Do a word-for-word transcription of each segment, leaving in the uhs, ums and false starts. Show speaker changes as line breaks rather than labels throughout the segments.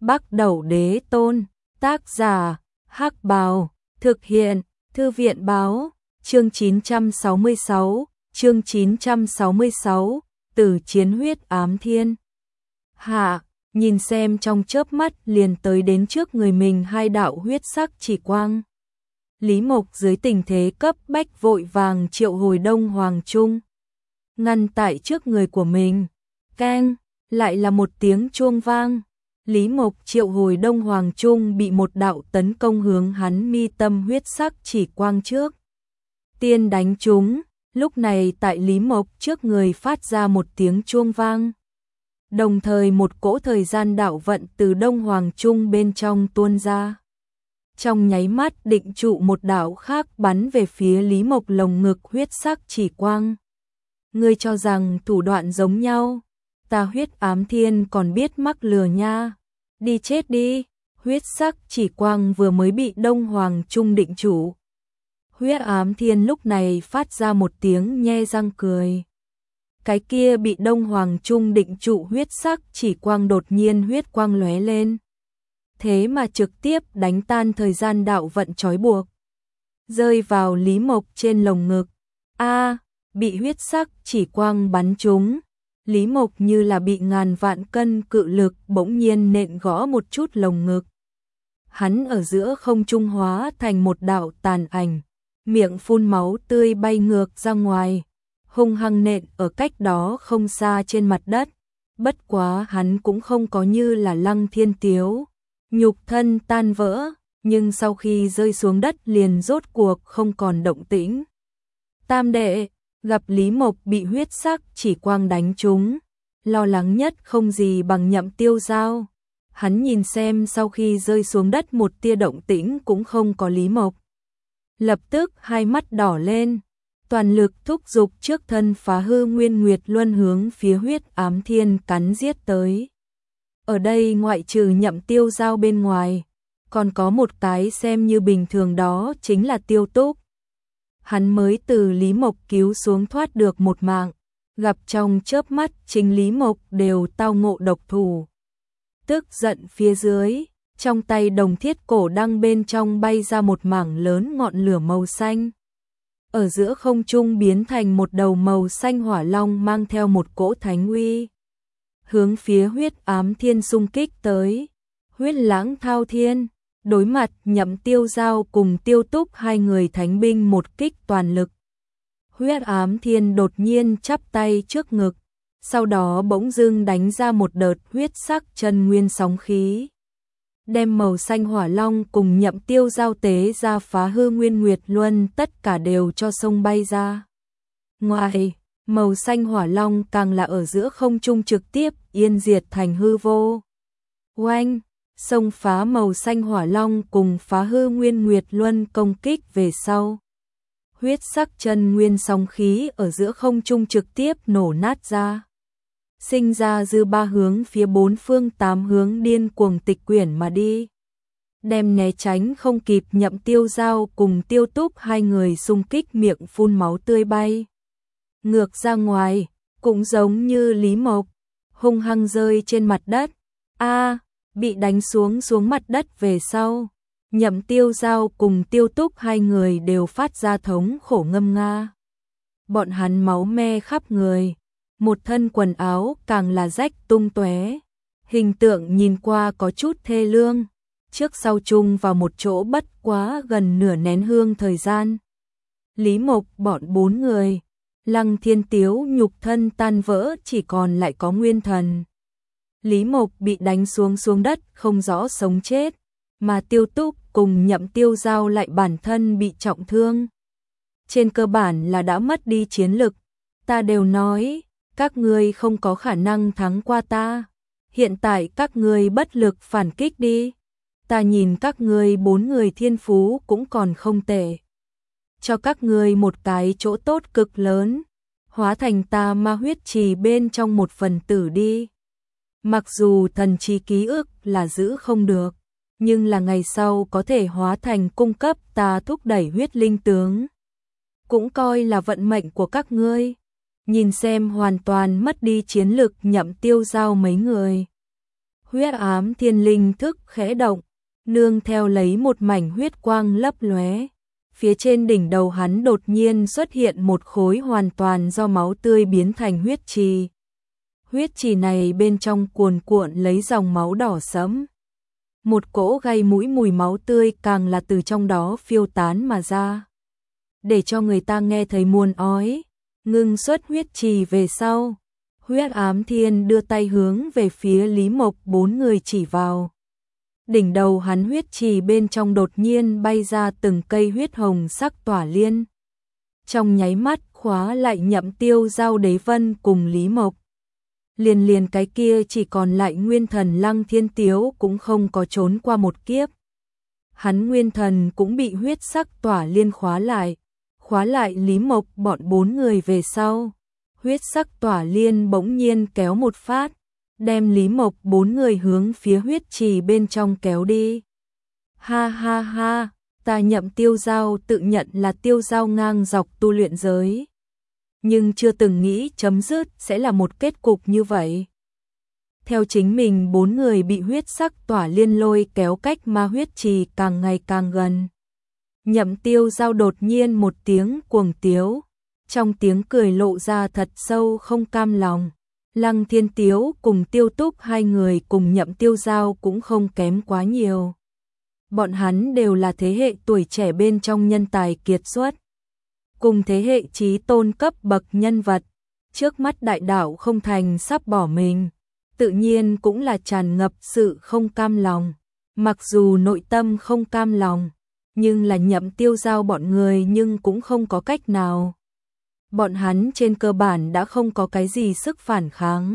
Bắc Đẩu Đế Tôn, tác giả, Hắc Bào, thực hiện, Thư viện Báo, chương chín trăm sáu mươi sáu, chương chín trăm sáu mươi sáu, Tử chiến huyết ám thiên. Hạ, nhìn xem trong chớp mắt liền tới đến trước người mình hai đạo huyết sắc chỉ quang. Lý Mộc dưới tình thế cấp bách vội vàng triệu hồi Đông Hoàng Trung, ngăn tại trước người của mình. Keng, lại là một tiếng chuông vang. Lý Mộc triệu hồi Đông Hoàng Trung bị một đạo tấn công hướng hắn mi tâm huyết sắc chỉ quang trước tiên đánh trúng. Lúc này tại Lý Mộc trước người phát ra một tiếng chuông vang, đồng thời một cỗ thời gian đạo vận từ Đông Hoàng Trung bên trong tuôn ra, trong nháy mắt định trụ một đạo khác bắn về phía Lý Mộc lồng ngực huyết sắc chỉ quang. Ngươi cho rằng thủ đoạn giống nhau, ta huyết ám thiên còn biết mắc lừa nha, đi chết đi. Huyết sắc chỉ quang vừa mới bị Đông Hoàng Trung định trụ, huyết ám thiên lúc này phát ra một tiếng nhe răng cười. Cái kia bị Đông Hoàng Trung định trụ huyết sắc chỉ quang đột nhiên huyết quang lóe lên, thế mà trực tiếp đánh tan thời gian đạo vận trói buộc, rơi vào Lý Mộc trên lồng ngực. A, bị huyết sắc chỉ quang bắn trúng, Lý Mộc như là bị ngàn vạn cân cự lực bỗng nhiên nện gõ một chút lồng ngực. Hắn ở giữa không trung hóa thành một đạo tàn ảnh, miệng phun máu tươi bay ngược ra ngoài, hung hăng nện ở cách đó không xa trên mặt đất. Bất quá hắn cũng không có như là Lăng Thiên Tiếu, nhục thân tan vỡ, nhưng sau khi rơi xuống đất liền rốt cuộc không còn động tĩnh. Tam đệ, gặp Lý Mộc bị huyết sắc chỉ quang đánh trúng, lo lắng nhất không gì bằng Nhậm Tiêu Giao. Hắn nhìn xem sau khi rơi xuống đất một tia động tĩnh cũng không có Lý Mộc, lập tức hai mắt đỏ lên, toàn lực thúc giục trước thân Phá Hư Nguyên Nguyệt Luân hướng phía huyết ám thiên cắn giết tới. Ở đây ngoại trừ Nhậm Tiêu Giao bên ngoài, còn có một cái xem như bình thường, đó chính là Tiêu Túc. Hắn mới từ Lý Mộc cứu xuống thoát được một mạng, gặp trong chớp mắt chính Lý Mộc đều tao ngộ độc thủ. Tức giận phía dưới, trong tay đồng thiết cổ đăng bên trong bay ra một mảng lớn ngọn lửa màu xanh. Ở giữa không trung biến thành một đầu màu xanh hỏa long mang theo một cỗ thánh uy, hướng phía huyết ám thiên xung kích tới. Huyết lãng thao thiên, đối mặt Nhậm Tiêu Giao cùng Tiêu Túc hai người thánh binh một kích toàn lực. Huyết ám thiên đột nhiên chắp tay trước ngực, sau đó bỗng dưng đánh ra một đợt huyết sắc chân nguyên sóng khí, đem màu xanh hỏa long cùng Nhậm Tiêu Giao tế ra Phá Hư Nguyên Nguyệt Luân tất cả đều cho sông bay ra ngoài. Màu xanh hỏa long càng là ở giữa không trung trực tiếp yên diệt thành hư vô. Oanh, xông phá màu xanh hỏa long cùng Phá Hư Nguyên Nguyệt Luân công kích về sau, huyết sắc chân nguyên sóng khí ở giữa không trung trực tiếp nổ nát ra, sinh ra dư ba hướng phía bốn phương tám hướng điên cuồng tịch quyển mà đi, đem né tránh không kịp Nhậm Tiêu Giao cùng Tiêu Túc hai người xung kích miệng phun máu tươi bay ngược ra ngoài, cũng giống như Lý Mộc, hung hăng rơi trên mặt đất. A, bị đánh xuống xuống mặt đất về sau, Nhậm Tiêu Giao cùng Tiêu Túc hai người đều phát ra thống khổ ngâm nga. Bọn hắn máu me khắp người, một thân quần áo càng là rách tung tóe, hình tượng nhìn qua có chút thê lương, trước sau chung vào một chỗ bất quá gần nửa nén hương thời gian. Lý Mộc bọn bốn người, Lăng Thiên Tiếu nhục thân tan vỡ chỉ còn lại có nguyên thần. Lý Mộc bị đánh xuống xuống đất không rõ sống chết, mà Tiêu Túc cùng Nhậm Tiêu Giao lại bản thân bị trọng thương. Trên cơ bản là đã mất đi chiến lực, ta đều nói, các ngươi không có khả năng thắng qua ta. Hiện tại các ngươi bất lực phản kích đi. Ta nhìn các ngươi bốn người thiên phú cũng còn không tệ. Cho các ngươi một cái chỗ tốt cực lớn, hóa thành ta ma huyết trì bên trong một phần tử đi. Mặc dù thần trí ký ức là giữ không được, nhưng là ngày sau có thể hóa thành cung cấp ta thúc đẩy huyết linh tướng, cũng coi là vận mệnh của các ngươi. Nhìn xem hoàn toàn mất đi chiến lực Nhậm Tiêu Giao mấy người, Huyết ám thiên linh thức khẽ động, nương theo lấy một mảnh huyết quang lấp lóe. Phía trên đỉnh đầu hắn đột nhiên xuất hiện một khối hoàn toàn do máu tươi biến thành huyết trì. Huyết trì này bên trong cuồn cuộn lấy dòng máu đỏ sẫm. Một cỗ gây mũi mùi máu tươi càng là từ trong đó phiêu tán mà ra, để cho người ta nghe thấy muôn ói. Ngưng xuất huyết trì về sau, Huyết ám thiên đưa tay hướng về phía Lý Mộc bốn người chỉ vào. Đỉnh đầu hắn huyết trì bên trong đột nhiên bay ra từng cây huyết hồng sắc tỏa liên. Trong nháy mắt khóa lại Nhậm Tiêu Giao, Đế Vân cùng Lý Mộc. Liền liền cái kia chỉ còn lại nguyên thần Lăng Thiên Tiếu cũng không có trốn qua một kiếp. Hắn nguyên thần cũng bị huyết sắc tỏa liên khóa lại, khóa lại Lý Mộc bọn bốn người về sau. Huyết sắc tỏa liên bỗng nhiên kéo một phát, đem Lý Mộc bốn người hướng phía huyết trì bên trong kéo đi. Ha ha ha, ta Nhậm Tiêu Giao tự nhận là tiêu giao ngang dọc tu luyện giới, nhưng chưa từng nghĩ chấm dứt sẽ là một kết cục như vậy. Theo chính mình bốn người bị huyết sắc tỏa liên lôi kéo cách ma huyết trì càng ngày càng gần. Nhậm Tiêu Giao đột nhiên một tiếng cuồng tiếu, trong tiếng cười lộ ra thật sâu không cam lòng. Lăng Thiên Tiếu cùng Tiêu Túc hai người cùng Nhậm Tiêu Giao cũng không kém quá nhiều. Bọn hắn đều là thế hệ tuổi trẻ bên trong nhân tài kiệt xuất, cùng thế hệ trí tôn cấp bậc nhân vật. Trước mắt đại đạo không thành sắp bỏ mình, tự nhiên cũng là tràn ngập sự không cam lòng. Mặc dù nội tâm không cam lòng, nhưng là Nhậm Tiêu Giao bọn người nhưng cũng không có cách nào. Bọn hắn trên cơ bản đã không có cái gì sức phản kháng.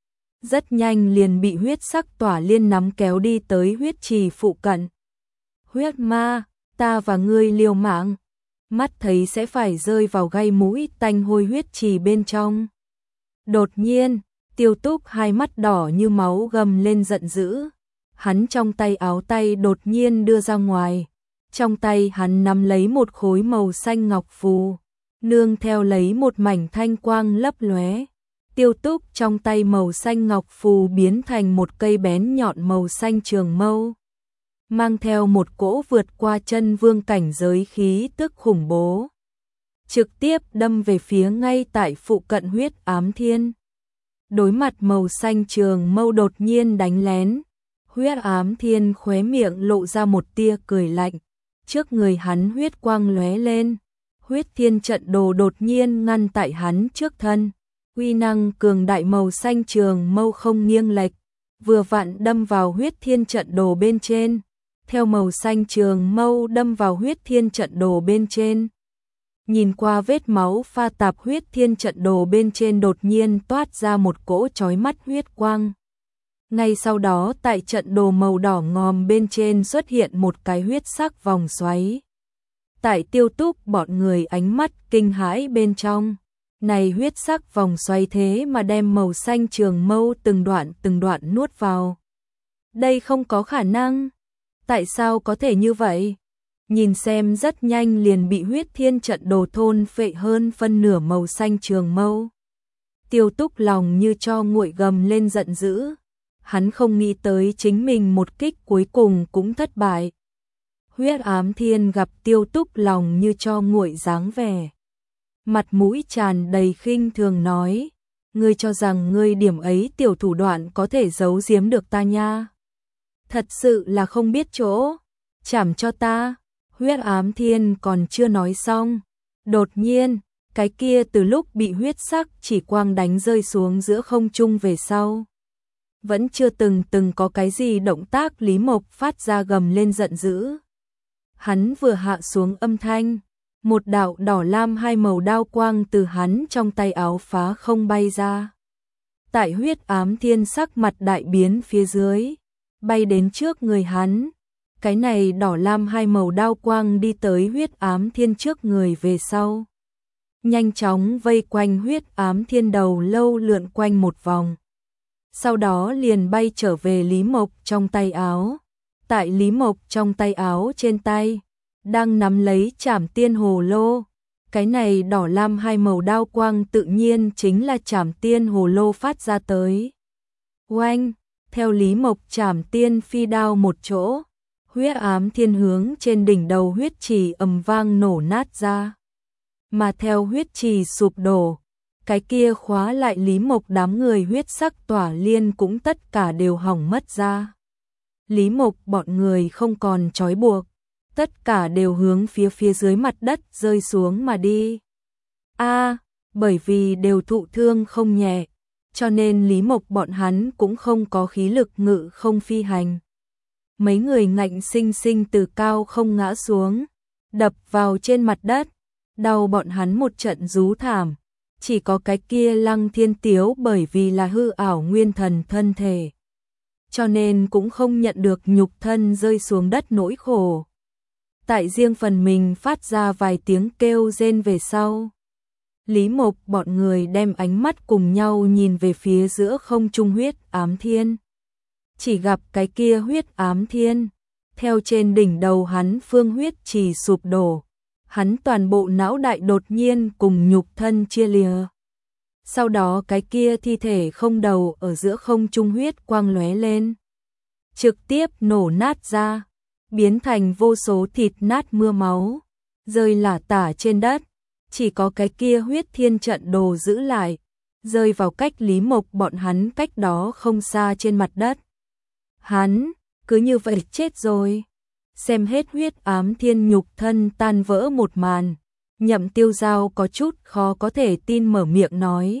Rất nhanh liền bị huyết sắc tỏa liên nắm kéo đi tới huyết trì phụ cận. Huyết ma, ta và ngươi liều mạng. Mắt thấy sẽ phải rơi vào gai mũi tanh hôi huyết trì bên trong. Đột nhiên, Tiêu Túc hai mắt đỏ như máu gầm lên giận dữ. Hắn trong tay áo tay đột nhiên đưa ra ngoài. Trong tay hắn nắm lấy một khối màu xanh ngọc phù, nương theo lấy một mảnh thanh quang lấp lóe. Tiêu Túc trong tay màu xanh ngọc phù biến thành một cây bén nhọn màu xanh trường mâu, mang theo một cỗ vượt qua chân vương cảnh giới khí tức khủng bố, trực tiếp đâm về phía ngay tại phụ cận huyết ám thiên. Đối mặt màu xanh trường mâu đột nhiên đánh lén, huyết ám thiên khóe miệng lộ ra một tia cười lạnh. Trước người hắn huyết quang lóe lên, huyết thiên trận đồ đột nhiên ngăn tại hắn trước thân. Uy năng cường đại màu xanh trường mâu không nghiêng lệch, vừa vặn đâm vào huyết thiên trận đồ bên trên. Theo màu xanh trường mâu đâm vào huyết thiên trận đồ bên trên, nhìn qua vết máu pha tạp huyết thiên trận đồ bên trên đột nhiên toát ra một cỗ chói mắt huyết quang. Ngay sau đó tại trận đồ màu đỏ ngòm bên trên xuất hiện một cái huyết sắc vòng xoáy. Tại Tiêu Túc bọn người ánh mắt kinh hãi bên trong, này huyết sắc vòng xoáy thế mà đem màu xanh trường mâu từng đoạn từng đoạn nuốt vào. Đây không có khả năng. Tại sao có thể như vậy? Nhìn xem rất nhanh liền bị huyết thiên trận đồ thôn phệ hơn phân nửa màu xanh trường mâu. Tiêu Túc lòng như cho nguội gầm lên giận dữ. Hắn không nghĩ tới chính mình một kích cuối cùng cũng thất bại. Huyết ám thiên gặp Tiêu Túc lòng như cho nguội dáng vẻ, mặt mũi tràn đầy khinh thường nói, ngươi cho rằng ngươi điểm ấy tiểu thủ đoạn có thể giấu giếm được ta nha? Thật sự là không biết chỗ, chảm cho ta. Huyết ám thiên còn chưa nói xong, đột nhiên, cái kia từ lúc bị huyết sắc chỉ quang đánh rơi xuống giữa không trung về sau, vẫn chưa từng từng có cái gì động tác. Lý Mộc phát ra gầm lên giận dữ. Hắn vừa hạ xuống âm thanh, một đạo đỏ lam hai màu đao quang từ hắn trong tay áo phá không bay ra. Tại huyết ám thiên sắc mặt đại biến phía dưới, bay đến trước người hắn. Cái này đỏ lam hai màu đao quang đi tới huyết ám thiên trước người về sau, nhanh chóng vây quanh huyết ám thiên đầu lâu lượn quanh một vòng. Sau đó liền bay trở về Lý Mộc trong tay áo. Tại Lý Mộc trong tay áo trên tay, đang nắm lấy Trảm Tiên Hồ Lô. Cái này đỏ lam hai màu đao quang tự nhiên chính là Trảm Tiên Hồ Lô phát ra tới. Oanh! Theo Lý Mộc chảm tiên phi đao một chỗ, huyết ám thiên hướng trên đỉnh đầu huyết trì ầm vang nổ nát ra. Mà theo huyết trì sụp đổ, cái kia khóa lại Lý Mộc đám người huyết sắc tỏa liên cũng tất cả đều hỏng mất ra. Lý Mộc bọn người không còn trói buộc, tất cả đều hướng phía phía dưới mặt đất rơi xuống mà đi. A, bởi vì đều thụ thương không nhẹ, cho nên Lý Mộc bọn hắn cũng không có khí lực ngự không phi hành. Mấy người ngạnh sinh sinh từ cao không ngã xuống, đập vào trên mặt đất, đau bọn hắn một trận rú thảm. Chỉ có cái kia Lăng Thiên Tiếu bởi vì là hư ảo nguyên thần thân thể, cho nên cũng không nhận được nhục thân rơi xuống đất nỗi khổ. Tại riêng phần mình phát ra vài tiếng kêu rên về sau. Lý Mộc bọn người đem ánh mắt cùng nhau nhìn về phía giữa không trung huyết ám thiên. Chỉ gặp cái kia huyết ám thiên, theo trên đỉnh đầu hắn phương huyết trì sụp đổ. Hắn toàn bộ não đại đột nhiên cùng nhục thân chia lìa. Sau đó cái kia thi thể không đầu ở giữa không trung huyết quang lóe lên, trực tiếp nổ nát ra, biến thành vô số thịt nát mưa máu, rơi lả tả trên đất. Chỉ có cái kia huyết thiên trận đồ giữ lại, rơi vào cách Lý Mộc bọn hắn cách đó không xa trên mặt đất. Hắn, cứ như vậy chết rồi. Xem hết huyết ám thiên nhục thân tan vỡ một màn, Nhậm Tiêu Giao có chút khó có thể tin mở miệng nói.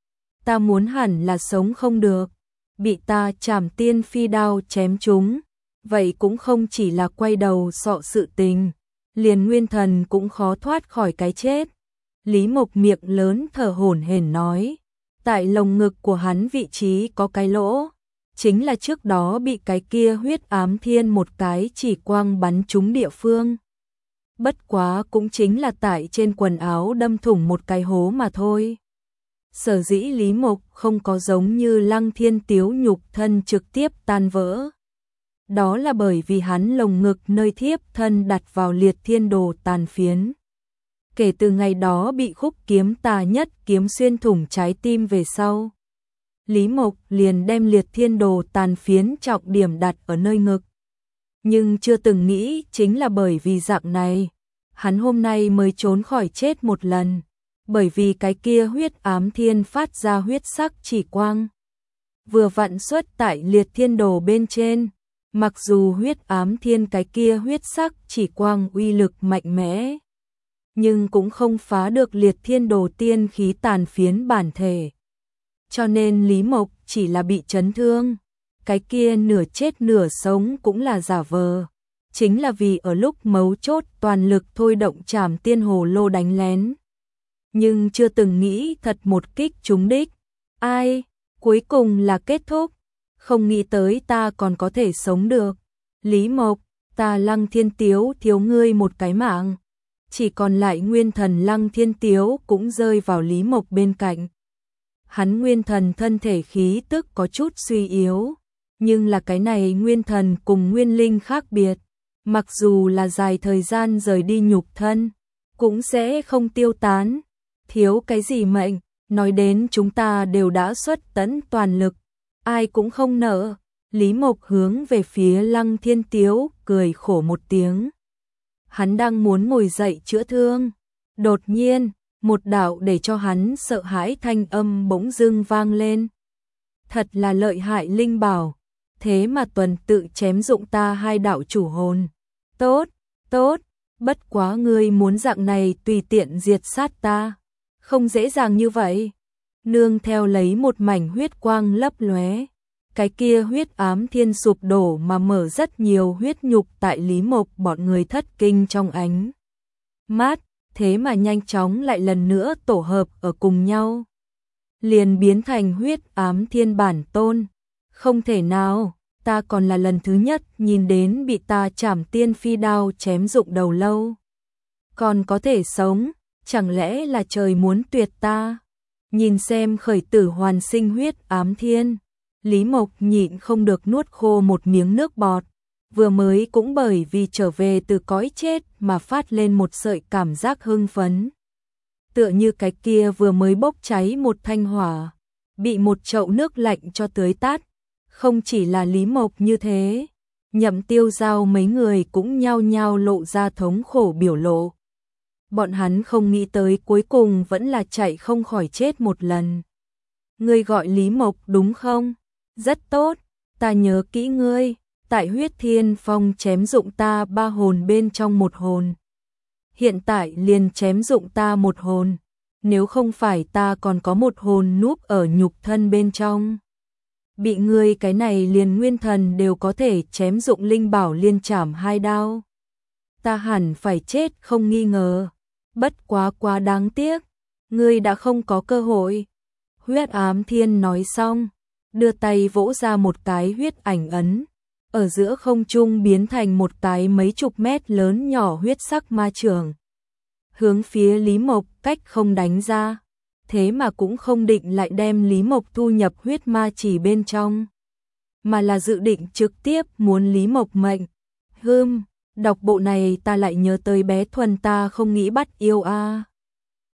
Ta muốn hẳn là sống không được, bị ta chảm tiên phi đao chém trúng, vậy cũng không chỉ là quay đầu sọ sự tình, liền nguyên thần cũng khó thoát khỏi cái chết. Lý Mộc miệng lớn thở hổn hển nói, tại lồng ngực của hắn vị trí có cái lỗ, chính là trước đó bị cái kia huyết ám thiên một cái chỉ quang bắn trúng địa phương. Bất quá cũng chính là tại trên quần áo đâm thủng một cái hố mà thôi. Sở dĩ Lý Mộc không có giống như Lăng Thiên Tiếu nhục thân trực tiếp tan vỡ. Đó là bởi vì hắn lồng ngực nơi thiếp thân đặt vào liệt thiên đồ tàn phiến. Kể từ ngày đó bị khúc kiếm tà nhất kiếm xuyên thủng trái tim về sau, Lý Mộc liền đem liệt thiên đồ tàn phiến trọng điểm đặt ở nơi ngực. Nhưng chưa từng nghĩ chính là bởi vì dạng này, hắn hôm nay mới trốn khỏi chết một lần. Bởi vì cái kia huyết ám thiên phát ra huyết sắc chỉ quang, vừa vặn xuất tại liệt thiên đồ bên trên. Mặc dù huyết ám thiên cái kia huyết sắc chỉ quang uy lực mạnh mẽ, nhưng cũng không phá được liệt thiên đồ tiên khí tàn phiến bản thể. Cho nên Lý Mộc chỉ là bị chấn thương, cái kia nửa chết nửa sống cũng là giả vờ. Chính là vì ở lúc mấu chốt toàn lực thôi động trảm tiên hồ lô đánh lén. Nhưng chưa từng nghĩ thật một kích trúng đích. Ai, cuối cùng là kết thúc. Không nghĩ tới ta còn có thể sống được. Lý Mộc, ta Lăng Thiên Tiếu thiếu ngươi một cái mạng. Chỉ còn lại nguyên thần Lăng Thiên Tiếu cũng rơi vào Lý Mộc bên cạnh. Hắn nguyên thần thân thể khí tức có chút suy yếu, nhưng là cái này nguyên thần cùng nguyên linh khác biệt. Mặc dù là dài thời gian rời đi nhục thân, cũng sẽ không tiêu tán. Thiếu cái gì mệnh, nói đến chúng ta đều đã xuất tấn toàn lực, ai cũng không nỡ. Lý Mộc hướng về phía Lăng Thiên Tiếu, cười khổ một tiếng. Hắn đang muốn ngồi dậy chữa thương. Đột nhiên, một đạo để cho hắn sợ hãi thanh âm bỗng dưng vang lên. Thật là lợi hại linh bảo, thế mà tuần tự chém dụng ta hai đạo chủ hồn. Tốt, tốt, bất quá ngươi muốn dạng này tùy tiện diệt sát ta. Không dễ dàng như vậy. Nương theo lấy một mảnh huyết quang lấp lóe, cái kia huyết ám thiên sụp đổ mà mở rất nhiều huyết nhục tại Lý Mộc bọn người thất kinh trong ánh mắt, thế mà nhanh chóng lại lần nữa tổ hợp ở cùng nhau, liền biến thành huyết ám thiên bản tôn. Không thể nào, ta còn là lần thứ nhất nhìn đến bị ta chảm tiên phi đao chém rụng đầu lâu, còn có thể sống, chẳng lẽ là trời muốn tuyệt ta? Nhìn xem khởi tử hoàn sinh huyết ám thiên, Lý Mộc nhịn không được nuốt khô một miếng nước bọt. Vừa mới cũng bởi vì trở về từ cõi chết mà phát lên một sợi cảm giác hưng phấn. Tựa như cái kia vừa mới bốc cháy một thanh hỏa, bị một chậu nước lạnh cho tưới tắt, Không chỉ là Lý Mộc như thế, Nhậm Tiêu Giao mấy người cũng nhao nhao lộ ra thống khổ biểu lộ. Bọn hắn không nghĩ tới cuối cùng vẫn là chạy không khỏi chết một lần. Ngươi gọi Lý Mộc đúng không? Rất tốt, ta nhớ kỹ ngươi, tại Huyết Thiên Phong chém dụng ta ba hồn bên trong một hồn. Hiện tại liền chém dụng ta một hồn, nếu không phải ta còn có một hồn núp ở nhục thân bên trong. Bị ngươi cái này liền nguyên thần đều có thể chém dụng linh bảo liên trảm hai đao. Ta hẳn phải chết không nghi ngờ, bất quá quá đáng tiếc, ngươi đã không có cơ hội. Huyết Ám Thiên nói xong, đưa tay vỗ ra một cái huyết ảnh ấn, ở giữa không trung biến thành một cái mấy chục mét lớn nhỏ huyết sắc ma chưởng. Hướng phía Lý Mộc cách không đánh ra, thế mà cũng không định lại đem Lý Mộc thu nhập huyết ma chỉ bên trong, mà là dự định trực tiếp muốn Lý Mộc mệnh. Hừm, đọc bộ này ta lại nhớ tới bé Thuần ta không nghĩ bắt yêu a. À.